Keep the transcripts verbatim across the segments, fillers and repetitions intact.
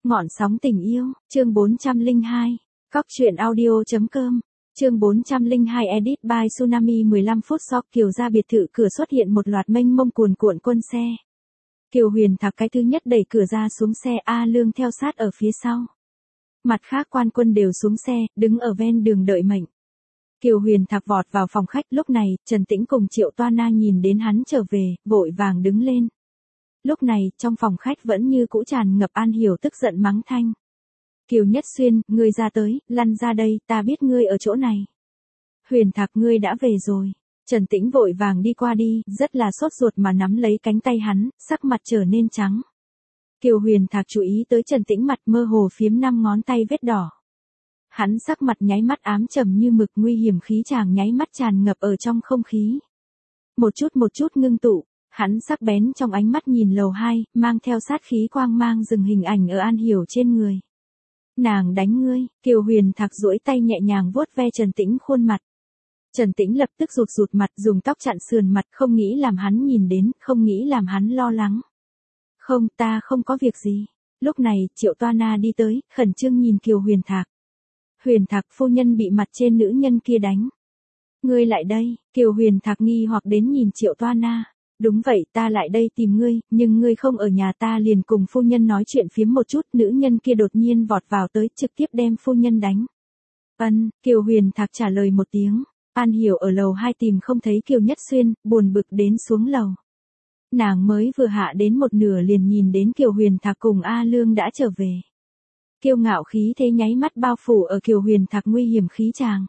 Ngọn sóng tình yêu, chương bốn trăm lẻ hai. Cóc truyện audio chấm com. Chương bốn trăm lẻ hai edit by Tsunami mười lăm phút sau Kiều ra biệt thự cửa xuất hiện một loạt mênh mông cuồn cuộn quân xe. Kiều Huyền Thạc cái thứ nhất đẩy cửa ra xuống xe, A Lương theo sát ở phía sau. Mặt khác quan quân đều xuống xe, đứng ở ven đường đợi mệnh. Kiều Huyền Thạc vọt vào phòng khách, lúc này, Trần Tĩnh cùng Triệu Toa Na nhìn đến hắn trở về, vội vàng đứng lên. Lúc này, trong phòng khách vẫn như cũ tràn ngập An Hiểu tức giận mắng thanh. Kiều Nhất Xuyên, ngươi ra tới, lăn ra đây, ta biết ngươi ở chỗ này. Huyền Thạc ngươi đã về rồi. Trần Tĩnh vội vàng đi qua đi, rất là sốt ruột mà nắm lấy cánh tay hắn, sắc mặt trở nên trắng. Kiều Huyền Thạc chú ý tới Trần Tĩnh mặt mơ hồ phiếm năm ngón tay vết đỏ. Hắn sắc mặt nháy mắt ám trầm như mực, nguy hiểm khí chàng nháy mắt tràn ngập ở trong không khí. Một chút một chút ngưng tụ, hắn sắc bén trong ánh mắt nhìn lầu hai, mang theo sát khí quang mang dừng hình ảnh ở An Hiểu trên người. Nàng đánh ngươi, Kiều Huyền Thạc duỗi tay nhẹ nhàng vuốt ve Trần Tĩnh khuôn mặt. Trần Tĩnh lập tức rụt rụt mặt, dùng tóc chặn sườn mặt, không nghĩ làm hắn nhìn đến, không nghĩ làm hắn lo lắng. Không, ta không có việc gì. Lúc này, Triệu Toa Na đi tới, khẩn trương nhìn Kiều Huyền Thạc. Huyền Thạc phu nhân bị mặt trên nữ nhân kia đánh. Ngươi lại đây, Kiều Huyền Thạc nghi hoặc đến nhìn Triệu Toa Na. Đúng vậy, ta lại đây tìm ngươi, nhưng ngươi không ở nhà, ta liền cùng phu nhân nói chuyện phiếm một chút, nữ nhân kia đột nhiên vọt vào tới, trực tiếp đem phu nhân đánh. Ân, Kiều Huyền Thạc trả lời một tiếng. An Hiểu ở lầu hai tìm không thấy Kiều Nhất Xuyên, buồn bực đến xuống lầu. Nàng mới vừa hạ đến một nửa liền nhìn đến Kiều Huyền Thạc cùng A Lương đã trở về. Kiêu ngạo khí thế nháy mắt bao phủ ở Kiều Huyền Thạc nguy hiểm khí chàng.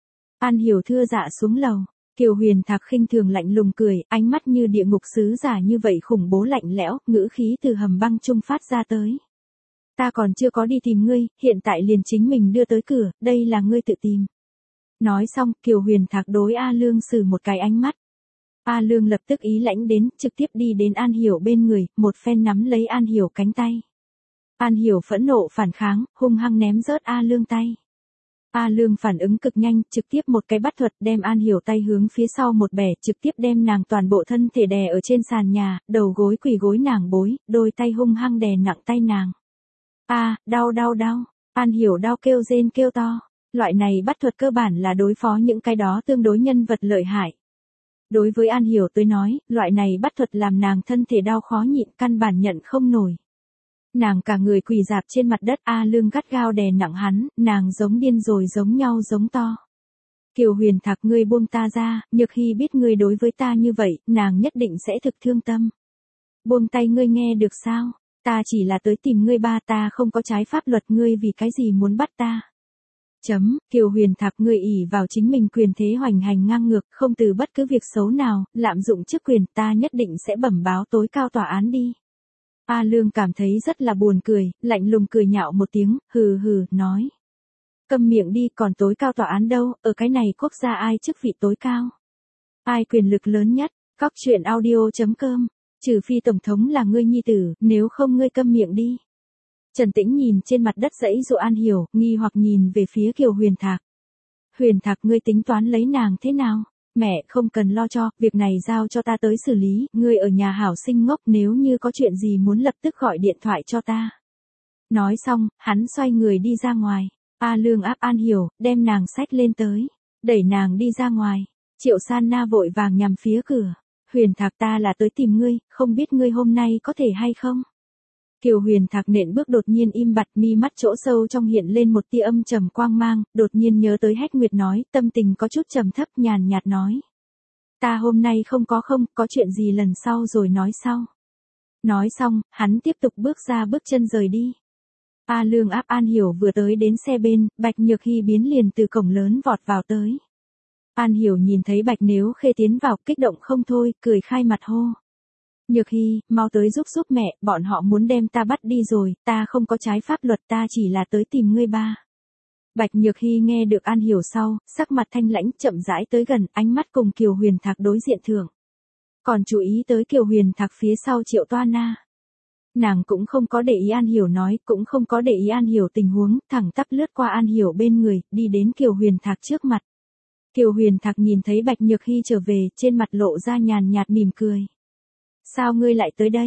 An Hiểu thưa dạ xuống lầu. Kiều Huyền Thạc khinh thường lạnh lùng cười, ánh mắt như địa ngục sứ giả như vậy khủng bố lạnh lẽo, ngữ khí từ hầm băng trung phát ra tới. Ta còn chưa có đi tìm ngươi, hiện tại liền chính mình đưa tới cửa, đây là ngươi tự tìm. Nói xong, Kiều Huyền Thạc đối A Lương sử một cái ánh mắt. A Lương lập tức ý lãnh đến, trực tiếp đi đến An Hiểu bên người, một phen nắm lấy An Hiểu cánh tay. An Hiểu phẫn nộ phản kháng, hung hăng ném rớt A Lương tay. A Lương phản ứng cực nhanh, trực tiếp một cái bắt thuật đem An Hiểu tay hướng phía sau một bẻ, trực tiếp đem nàng toàn bộ thân thể đè ở trên sàn nhà, đầu gối quỳ gối nàng bối, đôi tay hung hăng đè nặng tay nàng. A, đau đau đau, An Hiểu đau kêu rên kêu to. Loại này bắt thuật cơ bản là đối phó những cái đó tương đối nhân vật lợi hại. Đối với An Hiểu tới nói, loại này bắt thuật làm nàng thân thể đau khó nhịn, căn bản nhận không nổi. Nàng cả người quỳ dạp trên mặt đất, A Lương gắt gao đè nặng hắn, nàng giống điên rồi giống nhau giống to. Kiều Huyền Thạc ngươi buông ta ra, Nhược Hy biết ngươi đối với ta như vậy, nàng nhất định sẽ thực thương tâm. Buông tay ngươi nghe được sao, ta chỉ là tới tìm ngươi ba, ta không có trái pháp luật, ngươi vì cái gì muốn bắt ta. Chấm, Kiều Huyền Thạc ngươi ỷ vào chính mình quyền thế hoành hành ngang ngược, không từ bất cứ việc xấu nào, lạm dụng chức quyền, ta nhất định sẽ bẩm báo tối cao tòa án đi. A Lương cảm thấy rất là buồn cười, lạnh lùng cười nhạo một tiếng, hừ hừ, nói. Câm miệng đi, còn tối cao tòa án đâu, ở cái này quốc gia ai chức vị tối cao? Ai quyền lực lớn nhất? Cóc truyện audio chấm com. Trừ phi tổng thống là ngươi nhi tử, nếu không ngươi câm miệng đi. Trần Tĩnh nhìn trên mặt đất dãy dụ An Hiểu, nghi hoặc nhìn về phía Kiều Huyền Thạc. Huyền Thạc ngươi tính toán lấy nàng thế nào? Mẹ không cần lo cho, việc này giao cho ta tới xử lý, ngươi ở nhà hảo sinh ngốc, nếu như có chuyện gì muốn lập tức gọi điện thoại cho ta. Nói xong, hắn xoay người đi ra ngoài. A Lương áp An Hiểu, đem nàng xách lên tới, đẩy nàng đi ra ngoài. Triệu San Na vội vàng nhằm phía cửa. Huyền Thạc ta là tới tìm ngươi, không biết ngươi hôm nay có thể hay không? Kiều Huyền Thạc nện bước đột nhiên im bặt, mi mắt chỗ sâu trong hiện lên một tia âm trầm quang mang, đột nhiên nhớ tới Hách Nguyệt nói, tâm tình có chút trầm thấp, nhàn nhạt nói. Ta hôm nay không có không, có chuyện gì lần sau rồi nói sau. Nói xong, hắn tiếp tục bước ra bước chân rời đi. A Lương áp An Hiểu vừa tới đến xe bên, Bạch Nhược Hy biến liền từ cổng lớn vọt vào tới. An Hiểu nhìn thấy Bạch Nếu Khê tiến vào, kích động không thôi, cười khai mặt hô. Nhược Hy, mau tới giúp giúp mẹ, bọn họ muốn đem ta bắt đi rồi, ta không có trái pháp luật, ta chỉ là tới tìm ngươi ba. Bạch Nhược Hy nghe được An Hiểu sau, sắc mặt thanh lãnh chậm rãi tới gần, ánh mắt cùng Kiều Huyền Thạc đối diện thượng. Còn chú ý tới Kiều Huyền Thạc phía sau Triệu Toa Na. Nàng cũng không có để ý An Hiểu nói, cũng không có để ý An Hiểu tình huống, thẳng tắp lướt qua An Hiểu bên người, đi đến Kiều Huyền Thạc trước mặt. Kiều Huyền Thạc nhìn thấy Bạch Nhược Hy trở về, trên mặt lộ ra nhàn nhạt mỉm cười. Sao ngươi lại tới đây?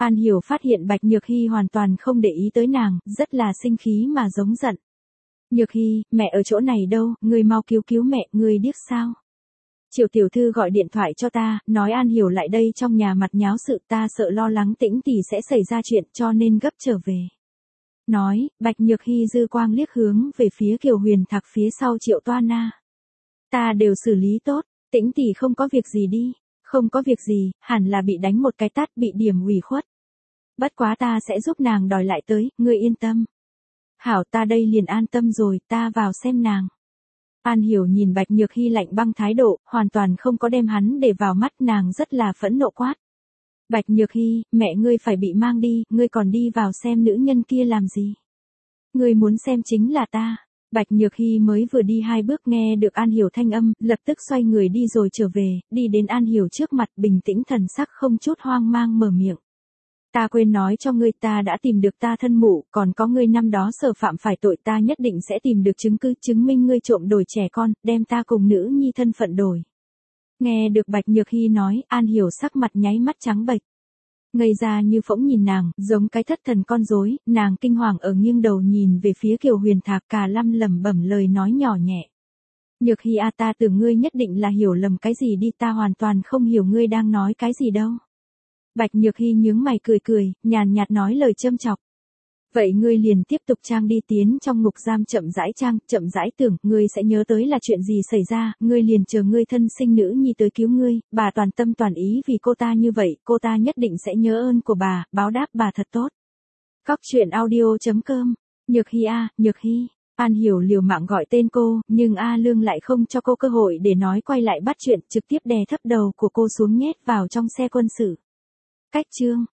An Hiểu phát hiện Bạch Nhược Hy hoàn toàn không để ý tới nàng, rất là sinh khí mà giống giận. Nhược Hy, mẹ ở chỗ này đâu, ngươi mau cứu cứu mẹ, ngươi điếc sao? Triệu tiểu thư gọi điện thoại cho ta, nói An Hiểu lại đây trong nhà mặt nháo sự, ta sợ lo lắng Tĩnh tỷ sẽ xảy ra chuyện cho nên gấp trở về. Nói, Bạch Nhược Hy dư quang liếc hướng về phía Kiều Huyền Thạc phía sau Triệu Toa Na. Ta đều xử lý tốt, Tĩnh tỷ không có việc gì đi, không có việc gì, hẳn là bị đánh một cái tát bị điểm ủy khuất. Bất quá ta sẽ giúp nàng đòi lại tới, ngươi yên tâm. Hảo, ta đây liền an tâm rồi, ta vào xem nàng. An Hiểu nhìn Bạch Nhược Hy lạnh băng thái độ, hoàn toàn không có đem hắn để vào mắt, nàng rất là phẫn nộ quát. Bạch Nhược Hy, mẹ ngươi phải bị mang đi, ngươi còn đi vào xem nữ nhân kia làm gì? Ngươi muốn xem chính là ta. Bạch Nhược Hy mới vừa đi hai bước nghe được An Hiểu thanh âm, lập tức xoay người đi rồi trở về, đi đến An Hiểu trước mặt bình tĩnh thần sắc không chút hoang mang mở miệng. Ta quên nói cho ngươi, ta đã tìm được ta thân mụ, còn có ngươi năm đó sở phạm phải tội, ta nhất định sẽ tìm được chứng cứ chứng minh ngươi trộm đổi trẻ con, đem ta cùng nữ nhi thân phận đổi. Nghe được Bạch Nhược Hy nói, An Hiểu sắc mặt nháy mắt trắng bệch. Ngây ra như phỗng nhìn nàng, giống cái thất thần con rối, nàng kinh hoàng ở nghiêng đầu nhìn về phía Kiều Huyền Thạc, cả lăm lẩm bẩm lời nói nhỏ nhẹ. Nhược Hy a, ta tưởng ngươi nhất định là hiểu lầm cái gì đi, ta hoàn toàn không hiểu ngươi đang nói cái gì đâu. Bạch Nhược Hy nhướng mày cười cười, nhàn nhạt nói lời châm chọc. Vậy ngươi liền tiếp tục trang đi, tiến trong ngục giam chậm rãi trang, chậm rãi tưởng, ngươi sẽ nhớ tới là chuyện gì xảy ra, ngươi liền chờ ngươi thân sinh nữ nhi tới cứu ngươi, bà toàn tâm toàn ý vì cô ta như vậy, cô ta nhất định sẽ nhớ ơn của bà, báo đáp bà thật tốt. Cóc truyện audio chấm com, Nhược Hy a, Nhược Hy. An Hiểu liều mạng gọi tên cô, nhưng A Lương lại không cho cô cơ hội để nói, quay lại bắt chuyện, trực tiếp đè thấp đầu của cô xuống nhét vào trong xe quân sự. Cách chương